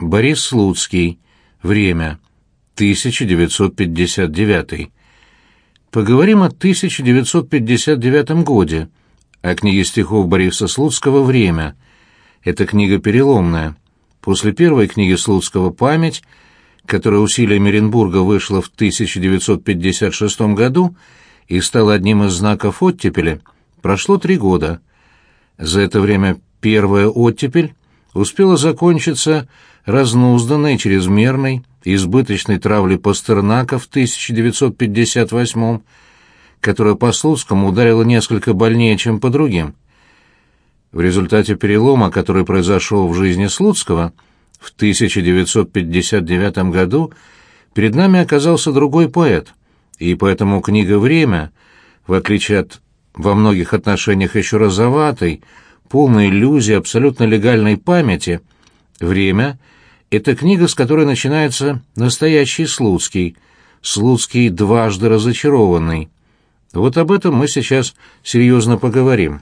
Борис Слуцкий. Время. 1959. Поговорим о 1959 годе, о книге стихов Бориса Слуцкого «Время». Эта книга переломная. После первой книги Слуцкого «Память», которая усилиями Оренбурга вышла в 1956 году и стала одним из знаков оттепели, прошло 3 года. За это время первая оттепель успела закончиться разнузданной, чрезмерной, избыточной травлей Пастернака в 1958, которая по Слуцкому ударила несколько больнее, чем по другим. В результате перелома, который произошел в жизни Слуцкого, в 1959 году перед нами оказался другой поэт, и поэтому книга «Время», в отличие от во многих отношениях еще розоватой, полной иллюзии абсолютно легальной памяти, «Время» — это книга, с которой начинается настоящий Слуцкий, Слуцкий дважды разочарованный. Вот об этом мы сейчас серьезно поговорим.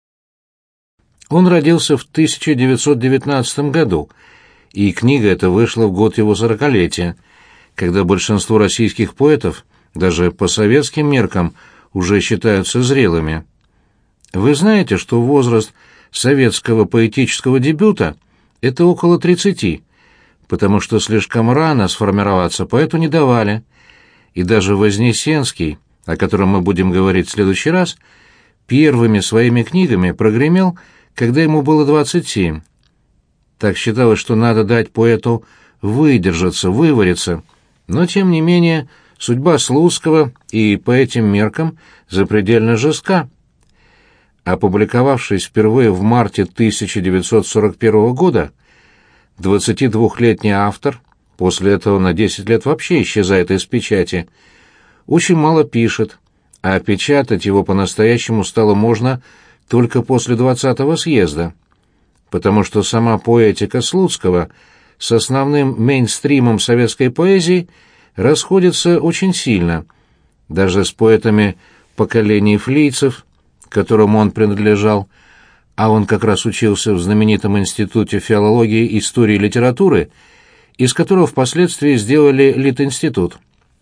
Он родился в 1919 году, и книга эта вышла в год его 40-летия, когда большинство российских поэтов, даже по советским меркам, уже считаются зрелыми. Вы знаете, что возраст советского поэтического дебюта — это около 30, потому что слишком рано сформироваться поэту не давали, и даже Вознесенский, о котором мы будем говорить в следующий раз, первыми своими книгами прогремел, когда ему было 27. Так считалось, что надо дать поэту выдержаться, вывариться, но, тем не менее, судьба Слуцкого и по этим меркам запредельно жестка. Опубликовавшись впервые в марте 1941 года, 22-летний автор, после этого на 10 лет вообще исчезает из печати, очень мало пишет, а печатать его по-настоящему стало можно только после 20-го съезда, потому что сама поэтика Слуцкого с основным мейнстримом советской поэзии расходится очень сильно, даже с поэтами поколения флийцев, к которому он принадлежал, а он как раз учился в знаменитом институте филологии, истории и литературы, из которого впоследствии сделали Литинститут.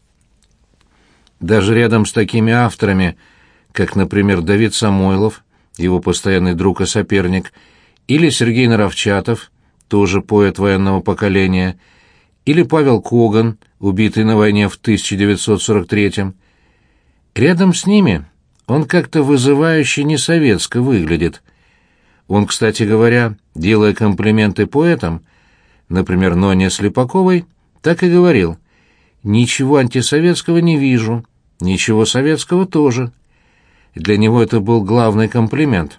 Даже рядом с такими авторами, как, например, Давид Самойлов, его постоянный друг и соперник, или Сергей Наровчатов, тоже поэт военного поколения, или Павел Коган, убитый на войне в 1943-м. Рядом с ними он как-то вызывающе несоветско выглядит. Он, кстати говоря, делая комплименты поэтам, например, Ноне Слепаковой, так и говорил: «Ничего антисоветского не вижу, ничего советского тоже». Для него это был главный комплимент.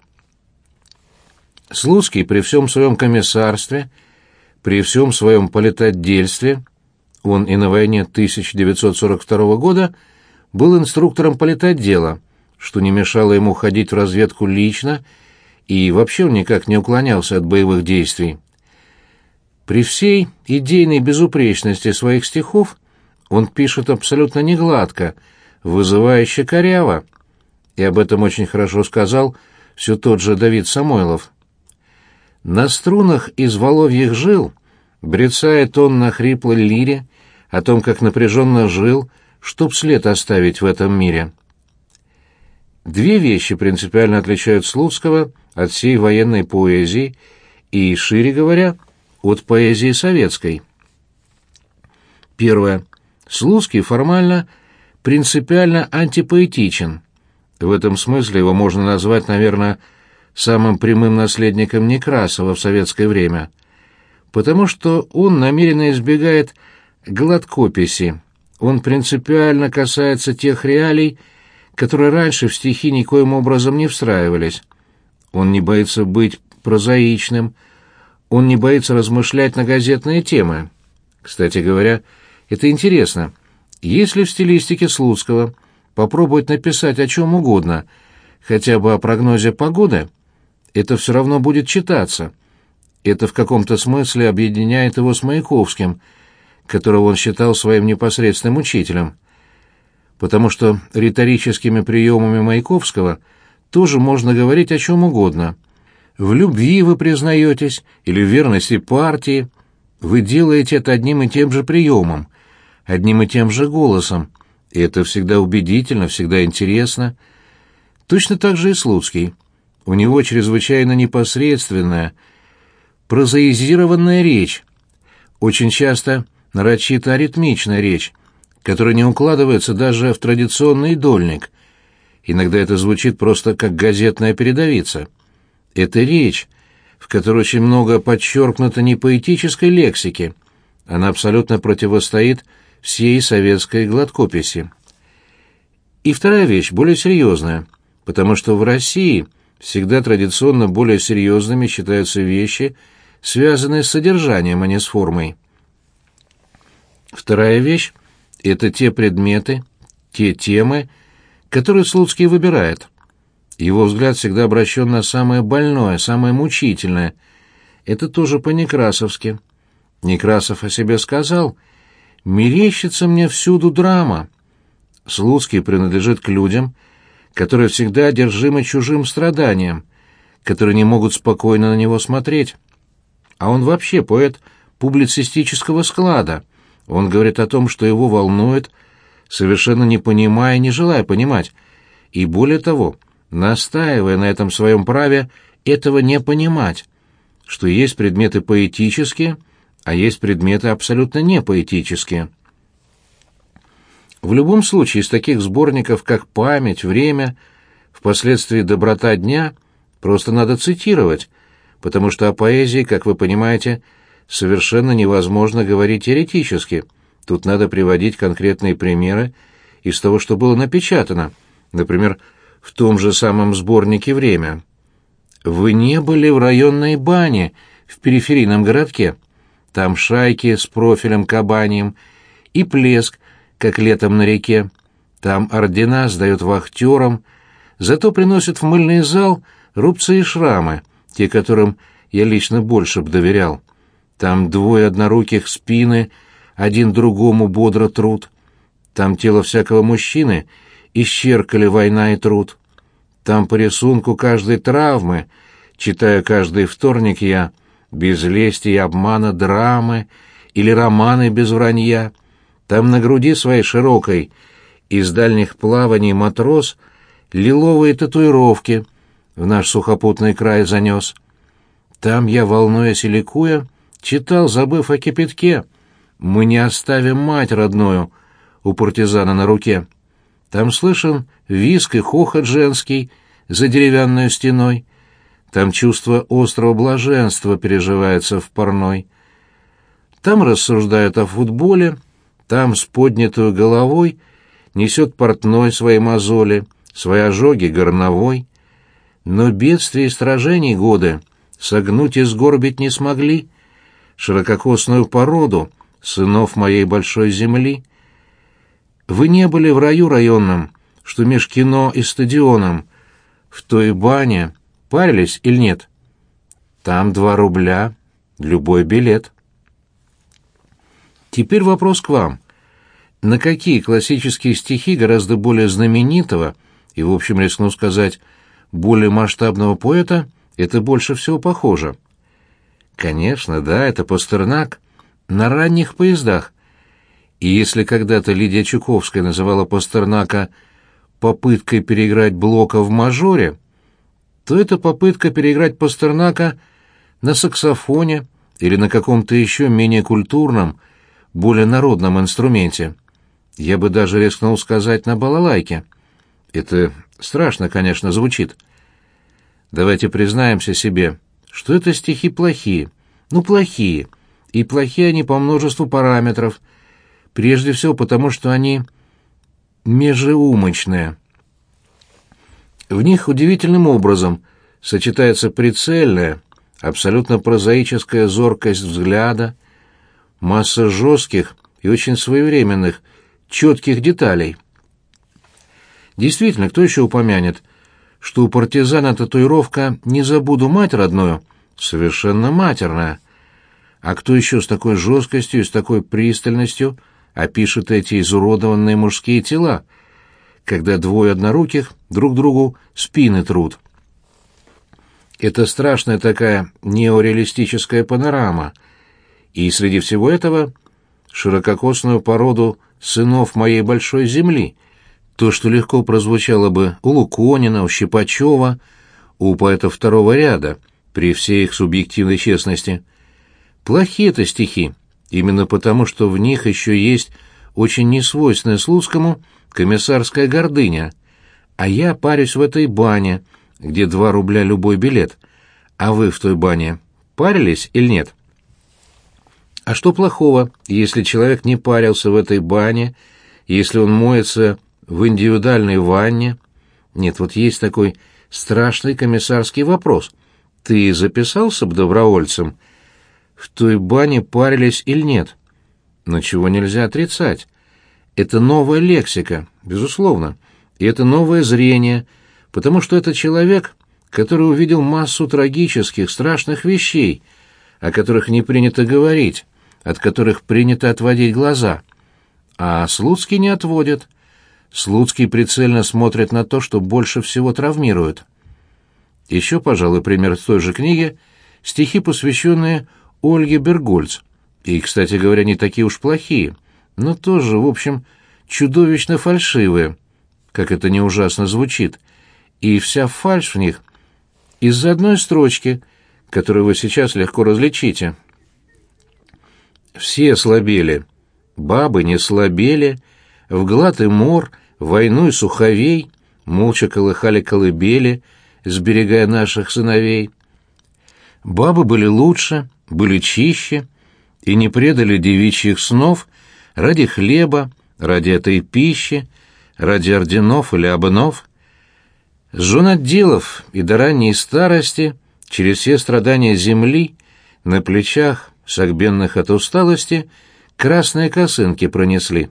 Слуцкий при всем своем комиссарстве, при всем своем политотдельстве, он и на войне 1942 года был инструктором политотдела, что не мешало ему ходить в разведку лично, и вообще он никак не уклонялся от боевых действий. При всей идейной безупречности своих стихов он пишет абсолютно негладко, вызывающе коряво, и об этом очень хорошо сказал все тот же Давид Самойлов. На струнах из воловьих жил брецает он на хриплой лире о том, как напряженно жил, чтоб след оставить в этом мире. Две вещи принципиально отличают Слуцкого от всей военной поэзии и, шире говоря, от поэзии советской. Первое. Слуцкий формально, принципиально антипоэтичен. В этом смысле его можно назвать, наверное, самым прямым наследником Некрасова в советское время, потому что он намеренно избегает гладкописи, он принципиально касается тех реалий, которые раньше в стихи никоим образом не встраивались. Он не боится быть прозаичным, он не боится размышлять на газетные темы. Кстати говоря, это интересно. Если в стилистике Слуцкого попробовать написать о чем угодно, хотя бы о прогнозе погоды, это все равно будет читаться. Это в каком-то смысле объединяет его с Маяковским, которого он считал своим непосредственным учителем. Потому что риторическими приемами Маяковского тоже можно говорить о чем угодно. В любви вы признаетесь или в верности партии, Вы делаете это одним и тем же приемом, одним и тем же голосом, и это всегда убедительно, всегда интересно. Точно так же и Слуцкий. У него чрезвычайно непосредственная, прозаизированная речь, очень часто нарочито аритмичная речь, которая не укладывается даже в традиционный дольник. Иногда это звучит просто как газетная передовица. Это речь, в которой очень много подчеркнуто не поэтической лексики. Она абсолютно противостоит всей советской гладкописи. И вторая вещь, более серьезная, потому что в России всегда традиционно более серьезными считаются вещи, связанные с содержанием, а не с формой. Вторая вещь — это те предметы, те темы, которые Слуцкий выбирает. Его взгляд всегда обращен на самое больное, самое мучительное. Это тоже по-некрасовски. Некрасов о себе сказал: «Мерещится мне всюду драма». Слуцкий принадлежит к людям, которые всегда одержимы чужим страданием, которые не могут спокойно на него смотреть. А он вообще поэт публицистического склада. Он говорит о том, что его волнует, совершенно не понимая, не желая понимать, и более того, настаивая на этом своем праве этого не понимать, что есть предметы поэтические, а есть предметы абсолютно не поэтические. В любом случае, из таких сборников, как «Память», «Время», впоследствии «Доброта дня», просто надо цитировать, потому что о поэзии, как вы понимаете, совершенно невозможно говорить теоретически. Тут надо приводить конкретные примеры из того, что было напечатано, например, в том же самом сборнике «Время». Вы не были в районной бане в периферийном городке? Там шайки с профилем кабаньим и плеск, как летом на реке. Там ордена сдают вахтерам, зато приносят в мыльный зал рубцы и шрамы, те, которым я лично больше б доверял. Там двое одноруких спины, один другому бодро трут. Там тело всякого мужчины исчеркали война и труд. Там по рисунку каждой травмы, читаю каждый вторник я, без лести и обмана драмы или романы без вранья. Там на груди своей широкой из дальних плаваний матрос лиловые татуировки в наш сухопутный край занес. Там я, волнуясь и ликуя, читал, забыв о кипятке: «Мы не оставим мать родную» у партизана на руке. Там слышен визг и хохот женский за деревянной стеной. Там чувство острого блаженства переживается в парной. Там рассуждают о футболе, там с поднятой головой несет портной свои мозоли, свои ожоги горновой. Но бедствий и сражений годы согнуть и сгорбить не смогли ширококосную породу сынов моей большой земли. Вы не были в раю районном, что меж кино и стадионом, в той бане парились или нет? Там 2 рубля, любой билет. Теперь вопрос к вам. На какие классические стихи гораздо более знаменитого и, в общем, рискну сказать, более масштабного поэта это больше всего похоже? Конечно, да, это Пастернак на ранних поездах. И если когда-то Лидия Чуковская называла Пастернака попыткой переиграть Блока в мажоре, то это попытка переиграть Пастернака на саксофоне или на каком-то еще менее культурном, более народном инструменте. Я бы даже рискнул сказать на балалайке. Это страшно, конечно, звучит. Давайте признаемся себе, что это стихи плохие. Ну, плохие. И плохие они по множеству параметров. Прежде всего потому, что они межеумочные. В них удивительным образом сочетается прицельная, абсолютно прозаическая зоркость взгляда, масса жестких и очень своевременных, четких деталей. Действительно, кто еще упомянет, что у партизана татуировка «Не забуду мать родную» совершенно матерная. А кто еще с такой жесткостью и с такой пристальностью опишет эти изуродованные мужские тела, когда 2 одноруких друг другу спины трут? Это страшная такая неореалистическая панорама, И среди всего этого ширококосную породу сынов моей большой земли, то, что легко прозвучало бы у Луконина, у Щипачева, у поэтов второго ряда, при всей их субъективной честности. Плохие это стихи, именно потому, что в них еще есть очень несвойственная Слуцкому комиссарская гордыня. А я парюсь в этой бане, где 2 рубля любой билет. А вы в той бане парились или нет? А что плохого, если человек не парился в этой бане, если он моется в индивидуальной ванне? Нет, вот есть такой страшный комиссарский вопрос. Ты записался бы добровольцем? В той бане парились или нет? Но чего нельзя отрицать? Это новая лексика, безусловно, и это новое зрение, потому что это человек, который увидел массу трагических, страшных вещей, о которых не принято говорить, от которых принято отводить глаза. А Слуцкий не отводит. Слуцкий прицельно смотрит на то, что больше всего травмирует. Еще, пожалуй, пример в той же книге — стихи, посвященные Ольге Бергольц. И, кстати говоря, не такие уж плохие, но тоже, в общем, чудовищно фальшивые, как это не ужасно звучит, и вся фальшь в них из-за одной строчки, которую вы сейчас легко различите. Все слабели, бабы не слабели, в глад и мор, войну и суховей, молча колыхали колыбели, сберегая наших сыновей. Бабы были лучше, были чище, и не предали девичьих снов ради хлеба, ради этой пищи, ради орденов или обнов. С жен отделов и до ранней старости, через все страдания земли, на плечах, согбенных от усталости, красные косынки пронесли.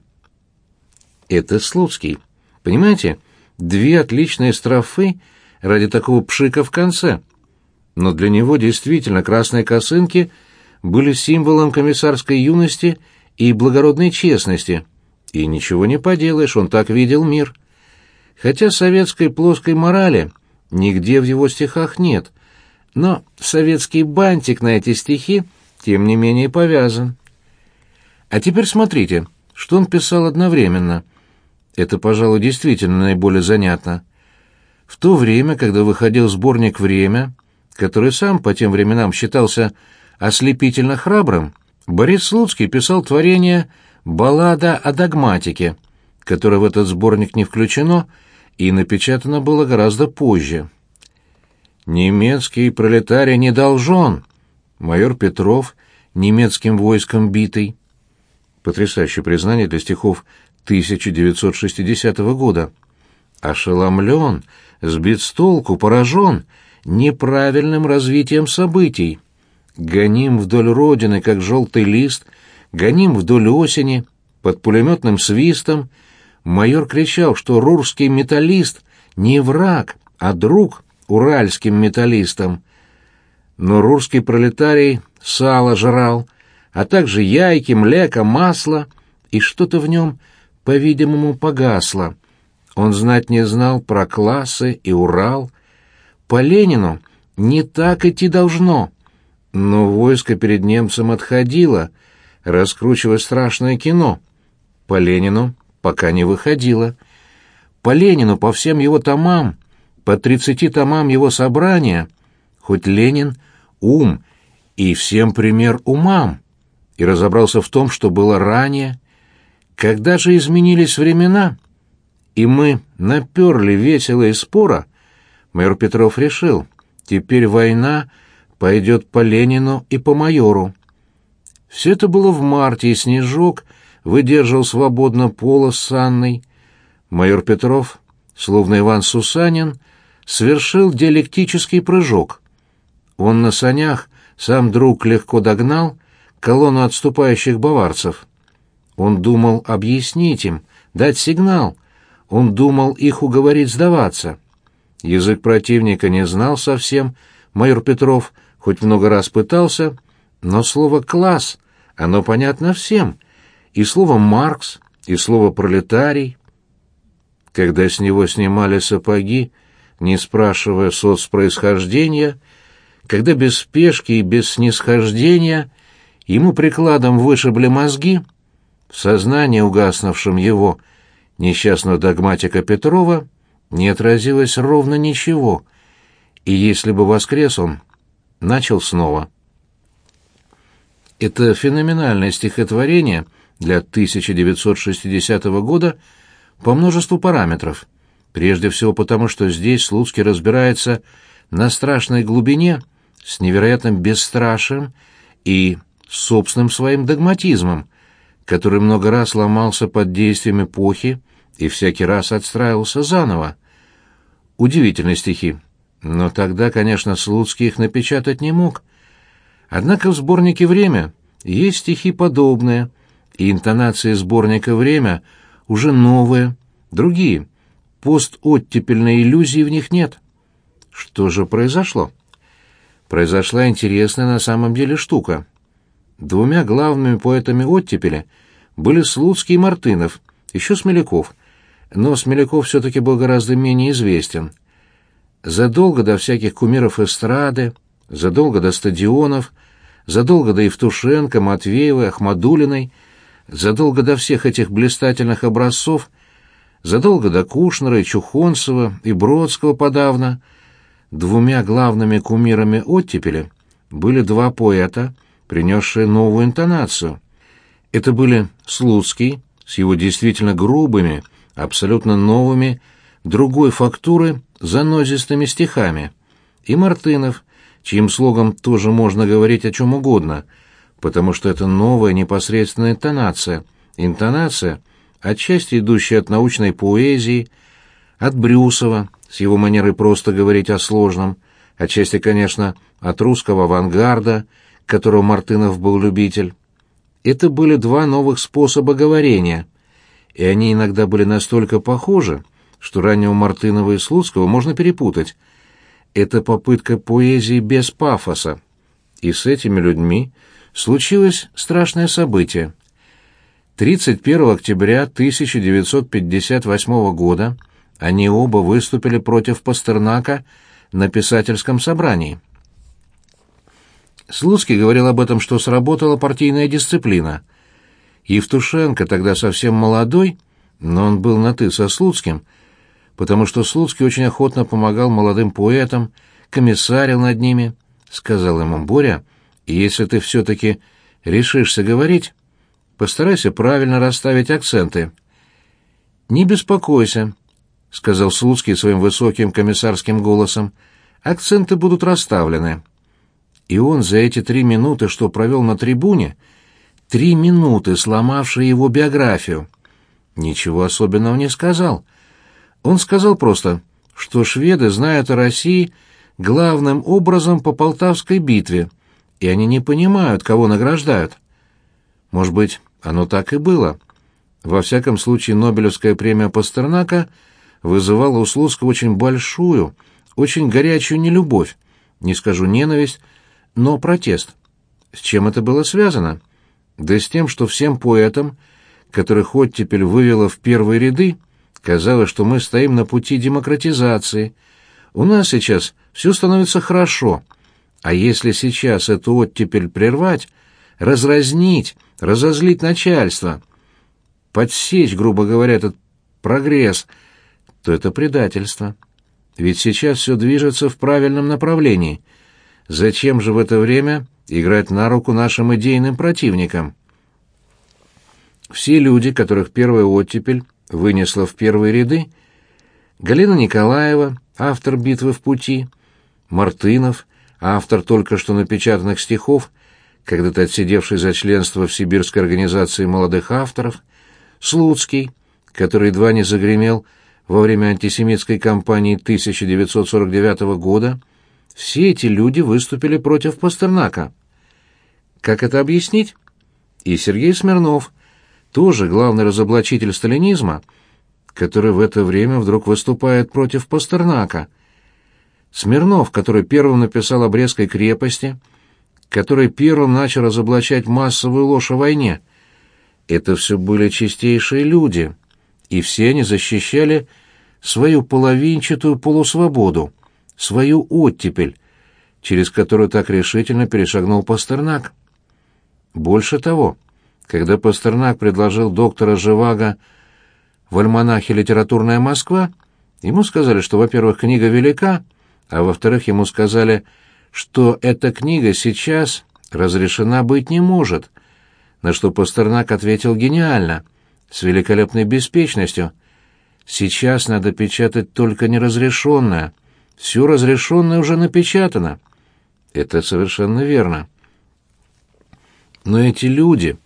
Это Слуцкий. Понимаете, 2 отличные строфы ради такого пшика в конце. Но для него действительно красные косынки были символом комиссарской юности и благородной честности. И ничего не поделаешь, он так видел мир. Хотя советской плоской морали нигде в его стихах нет, но советский бантик на эти стихи тем не менее повязан. А теперь смотрите, что он писал одновременно. Это, пожалуй, действительно наиболее занятно. В то время, когда выходил сборник «Время», который сам по тем временам считался ослепительно храбрым, Борис Слуцкий писал творение «Баллада о догматике», которое в этот сборник не включено и напечатано было гораздо позже. «Немецкий пролетарий не должен», майор Петров, немецким войском битый. Потрясающее признание для стихов 1960 года. Ошеломлен, сбит с толку, поражен неправильным развитием событий. Гоним вдоль родины, как желтый лист, гоним вдоль осени, под пулеметным свистом. Майор кричал, что рурский металлист не враг, а друг уральским металлистам. Но рурский пролетарий сало жрал, а также яйки, млеко, масло, и что-то в нем, по-видимому, погасло. Он знать не знал про классы и Урал. По Ленину не так идти должно. Но войско перед немцем отходило, раскручивая страшное кино. По Ленину пока не выходило. По Ленину, по всем его томам, по 30 томам его собрания, хоть Ленин — ум, и всем пример умам, и разобрался в том, что было ранее. Когда же изменились времена, и мы наперли весело и споро, майор Петров решил, теперь война пойдет по Ленину и по майору. Все это было в марте, и снежок выдерживал свободно пола с Анной. Майор Петров, словно Иван Сусанин, совершил диалектический прыжок. Он на санях, сам друг легко догнал колонну отступающих баварцев. Он думал объяснить им, дать сигнал. Он думал их уговорить сдаваться. Язык противника не знал совсем майор Петров, хоть много раз пытался, но слово «класс», оно понятно всем, и слово «Маркс», и слово «пролетарий». Когда с него снимали сапоги, не спрашивая соцпроисхождения, когда без спешки и без снисхождения ему прикладом вышибли мозги, в сознании угаснувшем его, несчастного догматика Петрова, не отразилось ровно ничего, и если бы воскрес он, начал снова. Это феноменальное стихотворение для 1960 года по множеству параметров. Прежде всего потому, что здесь Слуцкий разбирается на страшной глубине с невероятным бесстрашием и собственным своим догматизмом, который много раз ломался под действием эпохи и всякий раз отстраивался заново. Удивительные стихи, но тогда, конечно, Слуцкий их напечатать не мог. Однако в сборнике «Время» есть стихи подобные, и интонации сборника «Время» уже новые, другие. Постоттепельной иллюзии в них нет. Что же произошло? Произошла интересная на самом деле штука. Двумя главными поэтами оттепели были Слуцкий и Мартынов, еще Смеляков, но Смеляков все-таки был гораздо менее известен. Задолго до всяких кумиров эстрады, задолго до стадионов, задолго до Евтушенко, Матвеевой, Ахмадулиной, задолго до всех этих блистательных образцов, задолго до Кушнера и Чухонцева и Бродского подавно, двумя главными кумирами оттепели были два поэта, принесшие новую интонацию. Это были Слуцкий с его действительно грубыми, абсолютно новыми, другой фактуры, занозистыми стихами, и Мартынов, чьим слогом тоже можно говорить о чем угодно, потому что это новая непосредственная интонация, отчасти идущая от научной поэзии, от Брюсова, с его манерой просто говорить о сложном, отчасти, конечно, от русского авангарда, которого Мартынов был любитель. Это были два новых способа говорения, и они иногда были настолько похожи, что раннего Мартынова и Слуцкого можно перепутать. Это попытка поэзии без пафоса. И с этими людьми случилось страшное событие. 31 октября 1958 года они оба выступили против Пастернака на писательском собрании. Слуцкий говорил об этом, что сработала партийная дисциплина. Евтушенко, тогда совсем молодой, но он был на «ты» со Слуцким, потому что Слуцкий очень охотно помогал молодым поэтам, комиссарил над ними, сказал ему: «Боря, если ты все-таки решишься говорить, постарайся правильно расставить акценты». «Не беспокойся», — сказал Слуцкий своим высоким комиссарским голосом, — «акценты будут расставлены». И он за эти 3 минуты, что провел на трибуне, 3 минуты сломавшие его биографию, ничего особенного не сказал. Он сказал просто, что шведы знают о России главным образом по Полтавской битве, и они не понимают, кого награждают. Может быть, оно так и было. Во всяком случае, Нобелевская премия Пастернака вызывала у Слуцкого очень большую, очень горячую нелюбовь, не скажу ненависть, но протест. С чем это было связано? Да с тем, что всем поэтам, которых оттепель вывела в первые ряды, казалось, что мы стоим на пути демократизации. У нас сейчас все становится хорошо, а если сейчас эту оттепель прервать, разразнить, разозлить начальство, подсечь, грубо говоря, этот прогресс, то это предательство. Ведь сейчас все движется в правильном направлении. Зачем же в это время играть на руку нашим идейным противникам? Все люди, которых первая оттепель вынесла в первые ряды: Галина Николаева, автор «Битвы в пути», Мартынов, автор только что напечатанных стихов, когда-то отсидевший за членство в Сибирской организации молодых авторов, Слуцкий, который едва не загремел во время антисемитской кампании 1949 года, все эти люди выступили против Пастернака. Как это объяснить? И Сергей Смирнов, тоже главный разоблачитель сталинизма, который в это время вдруг выступает против Пастернака. Смирнов, который первым написал о Брестской крепости, который первым начал разоблачать массовую ложь о войне. Это все были чистейшие люди, и все они защищали свою половинчатую полусвободу, свою оттепель, через которую так решительно перешагнул Пастернак. Больше того, когда Пастернак предложил доктора Живаго в альманахе «Литературная Москва», ему сказали, что, во-первых, книга велика, а во-вторых, ему сказали, что эта книга сейчас разрешена быть не может, на что Пастернак ответил гениально, с великолепной беспечностью: «Сейчас надо печатать только неразрешенное, все разрешенное уже напечатано». Это совершенно верно. Но эти люди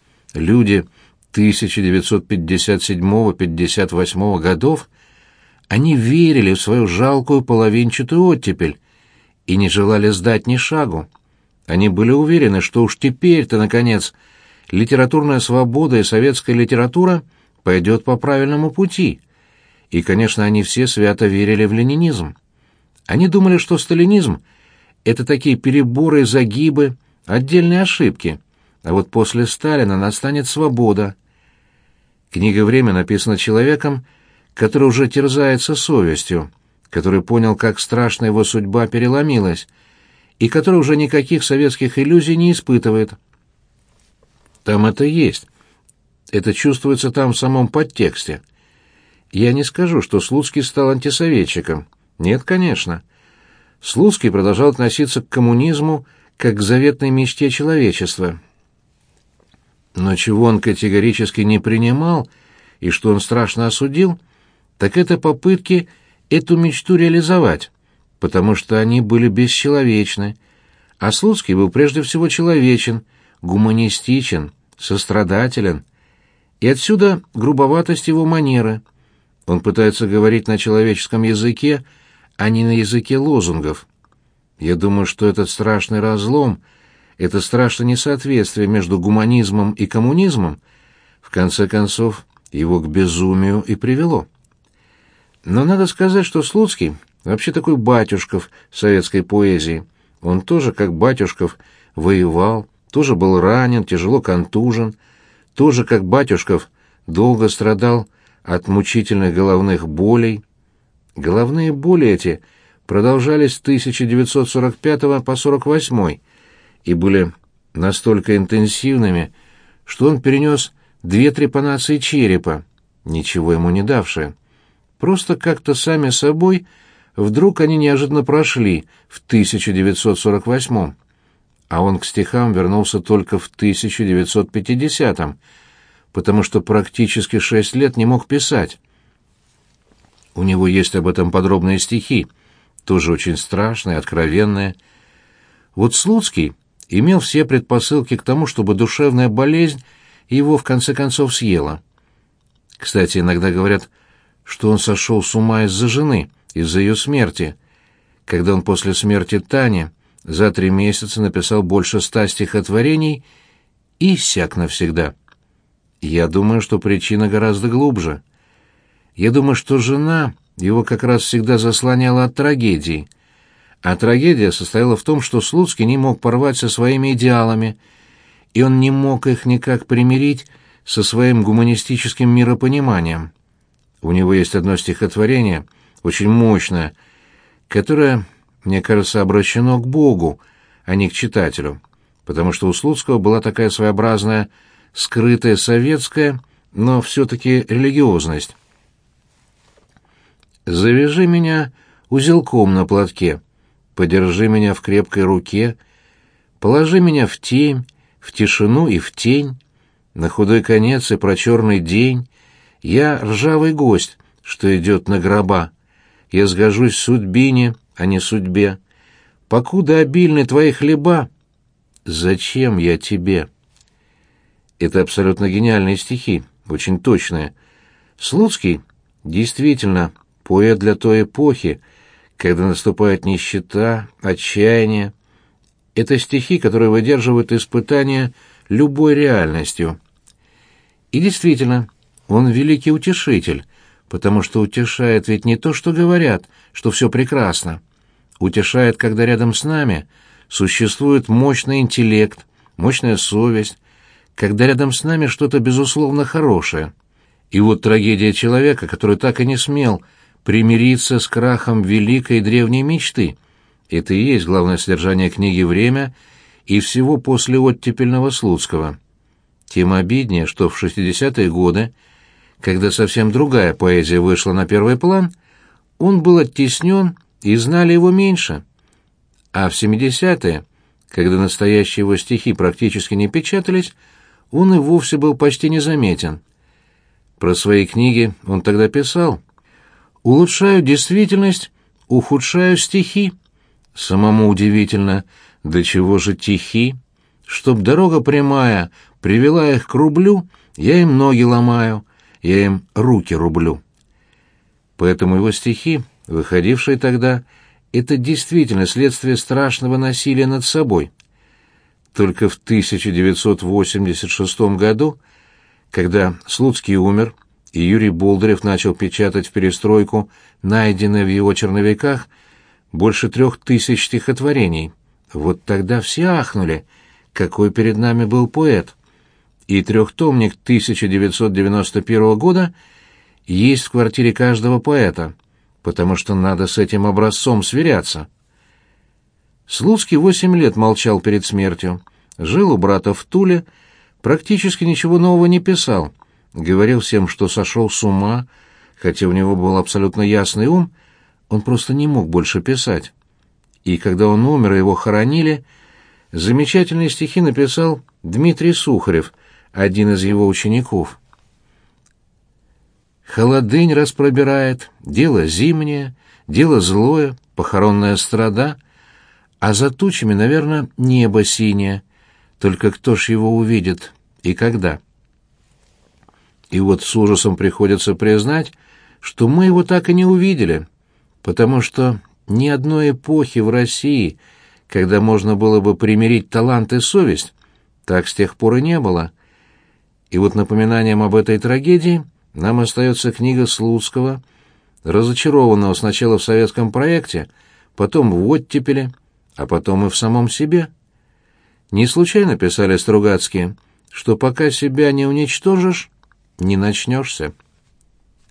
1957-58 годов, они верили в свою жалкую половинчатую оттепель и не желали сдать ни шагу. Они были уверены, что уж теперь-то, наконец, литературная свобода и советская литература пойдет по правильному пути. И, конечно, они все свято верили в ленинизм. Они думали, что сталинизм — это такие переборы и загибы, отдельные ошибки, а вот после Сталина настанет свобода. Книга «Время» написана человеком, который уже терзается совестью, который понял, как страшно его судьба переломилась, и который уже никаких советских иллюзий не испытывает. Там это есть. Это чувствуется там в самом подтексте. Я не скажу, что Слуцкий стал антисоветчиком. Нет, конечно. Слуцкий продолжал относиться к коммунизму как к заветной мечте человечества. Но чего он категорически не принимал, и что он страшно осудил, так это попытки эту мечту реализовать, потому что они были бесчеловечны, а Слуцкий был прежде всего человечен, гуманистичен, сострадателен, и отсюда грубоватость его манеры. Он пытается говорить на человеческом языке, а не на языке лозунгов. Я думаю, что этот страшный разлом, это страшное несоответствие между гуманизмом и коммунизмом, в конце концов, его к безумию и привело. Но надо сказать, что Слуцкий вообще такой Батюшков советской поэзии. Он тоже, как Батюшков, воевал, тоже был ранен, тяжело контужен, тоже, как Батюшков, долго страдал от мучительных головных болей. Головные боли эти продолжались с 1945 по 1948 и были настолько интенсивными, что он перенес 2 трепанации черепа, ничего ему не давшие. Просто как-то сами собой вдруг они неожиданно прошли в 1948, а он к стихам вернулся только в 1950, потому что практически 6 лет не мог писать. У него есть об этом подробные стихи, тоже очень страшные, откровенные. Вот Слуцкий имел все предпосылки к тому, чтобы душевная болезнь его в конце концов съела. Кстати, иногда говорят, что он сошел с ума из-за жены, из-за ее смерти, когда он после смерти Тани за 3 месяца написал больше 100 стихотворений и иссяк навсегда. Я думаю, что причина гораздо глубже. Я думаю, что жена его как раз всегда заслоняла от трагедии, а трагедия состояла в том, что Слуцкий не мог порвать со своими идеалами, и он не мог их никак примирить со своим гуманистическим миропониманием. У него есть одно стихотворение, очень мощное, которое, мне кажется, обращено к Богу, а не к читателю, потому что у Слуцкого была такая своеобразная, скрытая советская, но все-таки религиозность. «Завяжи меня узелком на платке, подержи меня в крепкой руке, положи меня в тень, в тишину и в тень, на худой конец и про черный день. Я ржавый гость, что идет на гроба. Я сгожусь судьбине, а не судьбе. Покуда обильны твои хлеба, зачем я тебе?» Это абсолютно гениальные стихи, очень точные. Слуцкий действительно поэт для той эпохи, когда наступает нищета, отчаяние. Это стихи, которые выдерживают испытания любой реальностью. И действительно, он великий утешитель, потому что утешает ведь не то, что говорят, что все прекрасно. Утешает, когда рядом с нами существует мощный интеллект, мощная совесть, когда рядом с нами что-то безусловно хорошее. И вот трагедия человека, который так и не смел примириться с крахом великой древней мечты. Это и есть главное содержание книги «Время» и всего после оттепельного Слуцкого. Тем обиднее, что в 60-е годы, когда совсем другая поэзия вышла на первый план, он был оттеснен и знали его меньше. А в 70-е, когда настоящие его стихи практически не печатались, он и вовсе был почти незаметен. Про свои книги он тогда писал: «Улучшаю действительность, ухудшаю стихи. Самому удивительно, до чего же тихи. Чтоб дорога прямая привела их к рублю, я им ноги ломаю, я им руки рублю». Поэтому его стихи, выходившие тогда, это действительно следствие страшного насилия над собой. Только в 1986 году, когда Слуцкий умер, и Юрий Болдырев начал печатать в перестройку найденные в его черновиках больше 3000 стихотворений, вот тогда все ахнули, какой перед нами был поэт. И трехтомник 1991 года есть в квартире каждого поэта, потому что надо с этим образцом сверяться. Слуцкий 8 лет молчал перед смертью, жил у брата в Туле, практически ничего нового не писал, говорил всем, что сошел с ума, хотя у него был абсолютно ясный ум, он просто не мог больше писать. И когда он умер и его хоронили, замечательные стихи написал Дмитрий Сухарев, один из его учеников. «Холодынь распробирает, дело зимнее, дело злое, похоронная страда, а за тучами, наверное, небо синее, только кто ж его увидит и когда?» И вот с ужасом приходится признать, что мы его так и не увидели, потому что ни одной эпохи в России, когда можно было бы примирить талант и совесть, так с тех пор и не было. И вот напоминанием об этой трагедии нам остается книга Слуцкого, разочарованного сначала в советском проекте, потом в оттепели, а потом и в самом себе. Не случайно писали Стругацкие, что пока себя не уничтожишь, не начнешься.